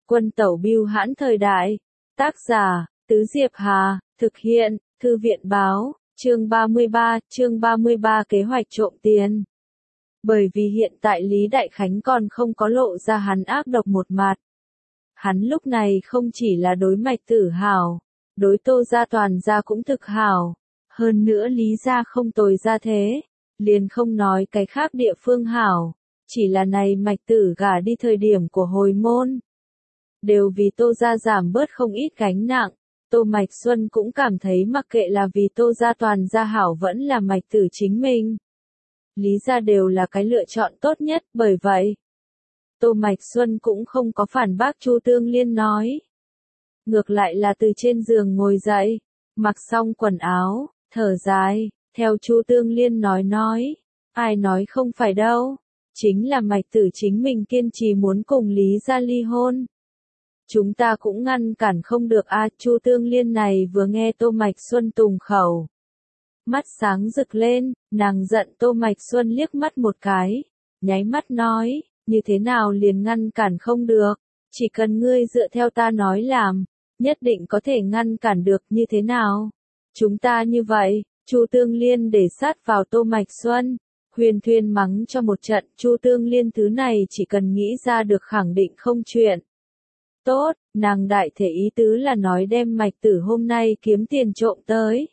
Quân tẩu bưu hãn thời đại. Tác giả, Tứ Diệp Hà, thực hiện, Thư viện báo, chương 33 kế hoạch trộm tiền. Bởi vì hiện tại Lý Đại Khánh còn không có lộ ra hắn ác độc một mặt. Hắn lúc này không chỉ là đối Mạch Tử hảo, đối Tô gia toàn gia cũng thực hảo. Hơn nữa Lý gia không tồi ra thế, liền không nói cái khác địa phương hảo, chỉ là này Mạch Tử gả đi thời điểm của hồi môn. Đều vì Tô gia giảm bớt không ít gánh nặng, Tô Mạch Xuân cũng cảm thấy mặc kệ là vì Tô gia toàn gia hảo vẫn là Mạch Tử chính mình. Lý gia đều là cái lựa chọn tốt nhất, bởi vậy Tô Mạch Xuân cũng không có phản bác Chu Tương Liên nói. Ngược lại là từ trên giường ngồi dậy, mặc xong quần áo, thở dài, theo Chu Tương Liên nói, ai nói không phải đâu, chính là Mạch Tử chính mình kiên trì muốn cùng Lý gia ly hôn. Chúng ta cũng ngăn cản không được a. Chu Tương Liên này vừa nghe Tô Mạch Xuân tùng khẩu, mắt sáng rực lên, nàng giận Tô Mạch Xuân liếc mắt một cái, nháy mắt nói, như thế nào liền ngăn cản không được, chỉ cần ngươi dựa theo ta nói làm, nhất định có thể ngăn cản được, như thế nào? Chúng ta như vậy. Chu Tương Liên để sát vào Tô Mạch Xuân, huyền thuyên mắng cho một trận. Chu Tương Liên thứ này chỉ cần nghĩ ra được khẳng định không chuyện tốt, nàng đại thể ý tứ là nói đem Mạch Tử hôm nay kiếm tiền trộm tới.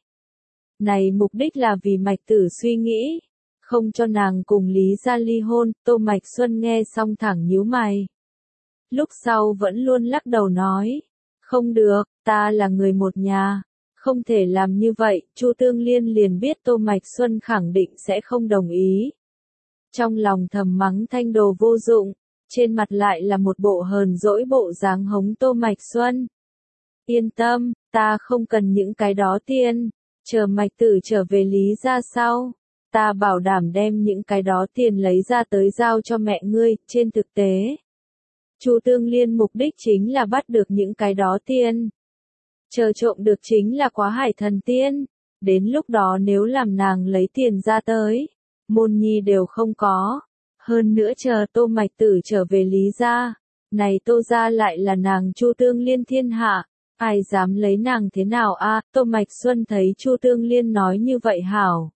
Này mục đích là vì Mạch Tử suy nghĩ, không cho nàng cùng Lý gia ly hôn. Tô Mạch Xuân nghe xong thẳng nhíu mày. Lúc sau vẫn luôn lắc đầu nói, không được, ta là người một nhà, không thể làm như vậy. Chu Tương Liên liền biết Tô Mạch Xuân khẳng định sẽ không đồng ý. Trong lòng thầm mắng thanh đồ vô dụng, trên mặt lại là một bộ hờn dỗi bộ dáng hống Tô Mạch Xuân. Yên tâm, ta không cần những cái đó tiền, chờ Mạch Tử trở về Lý gia sau, ta bảo đảm đem những cái đó tiền lấy ra tới giao cho mẹ ngươi. Trên thực tế, Chu Tương Liên mục đích chính là bắt được những cái đó tiền. Chờ trộm được chính là Quá Hải thần tiên, đến lúc đó nếu làm nàng lấy tiền ra tới, môn nhi đều không có. Hơn nữa chờ Tô Mạch Tử trở về Lý gia, này Tô gia lại là nàng Chu Tương Liên thiên hạ, ai dám lấy nàng thế nào a? Tô Mạch Xuân thấy Chu Tương Liên nói như vậy hảo,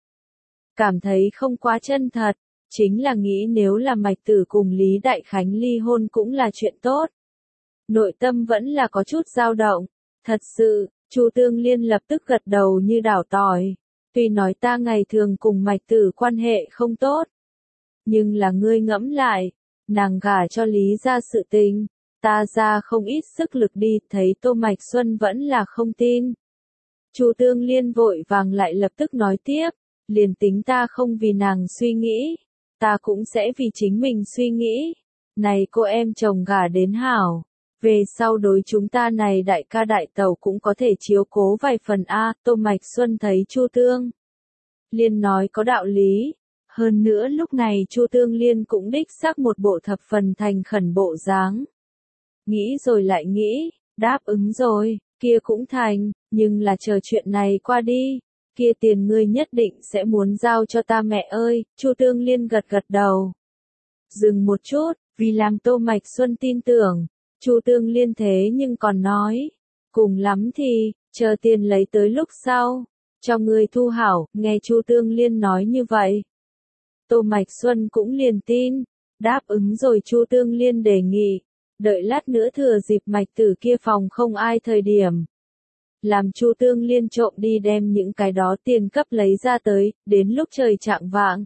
cảm thấy không quá chân thật, chính là nghĩ nếu là Mạch Tử cùng Lý Đại Khánh ly hôn cũng là chuyện tốt. Nội tâm vẫn là có chút dao động, thật sự. Chu Tương Liên lập tức gật đầu như đảo tỏi, tuy nói ta ngày thường cùng Mạch Tử quan hệ không tốt, nhưng là ngươi ngẫm lại, nàng gả cho Lý gia sự tình, ta ra không ít sức lực đi. Thấy Tô Mạch Xuân vẫn là không tin, Chu Tương Liên vội vàng lại lập tức nói tiếp, liền tính ta không vì nàng suy nghĩ, ta cũng sẽ vì chính mình suy nghĩ. Này cô em chồng gả đến hảo, về sau đối chúng ta này đại ca đại tẩu cũng có thể chiếu cố vài phần a. Tô Mạch Xuân thấy Chu Tương Liên nói có đạo lý. Hơn nữa lúc này Chu Tương Liên cũng đích xác một bộ thập phần thành khẩn bộ dáng. Nghĩ rồi lại nghĩ, đáp ứng rồi, kia cũng thành, nhưng là chờ chuyện này qua đi, kia tiền ngươi nhất định sẽ muốn giao cho ta mẹ ơi. Chu Tương Liên gật gật đầu. Dừng một chút, vì làm Tô Mạch Xuân tin tưởng, Chu Tương Liên thế nhưng còn nói, cùng lắm thì, chờ tiền lấy tới lúc sau, cho ngươi thu hảo. Nghe Chu Tương Liên nói như vậy, Tô Mạch Xuân cũng liền tin, đáp ứng rồi Chu Tương Liên đề nghị, đợi lát nữa thừa dịp Mạch Tử kia phòng không ai thời điểm, làm Chu Tương Liên trộm đi đem những cái đó tiền cấp lấy ra tới. Đến lúc trời chạng vạng,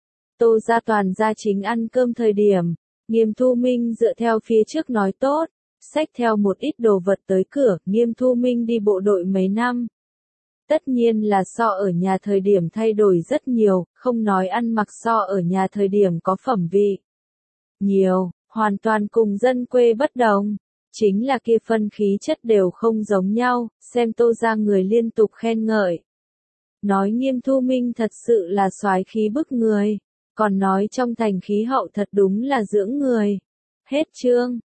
Tô gia toàn gia chính ăn cơm thời điểm, Nghiêm Thu Minh dựa theo phía trước nói tốt, xách theo một ít đồ vật tới cửa. Nghiêm Thu Minh đi bộ đội mấy năm, tất nhiên là so ở nhà thời điểm thay đổi rất nhiều, không nói ăn mặc so ở nhà thời điểm có phẩm vị nhiều, hoàn toàn cùng dân quê bất đồng, chính là kia phân khí chất đều không giống nhau. Xem Tô gia người liên tục khen ngợi, nói Nghiêm Thu Minh thật sự là soái khí bức người, còn nói trong thành khí hậu thật đúng là dưỡng người. Hết chương.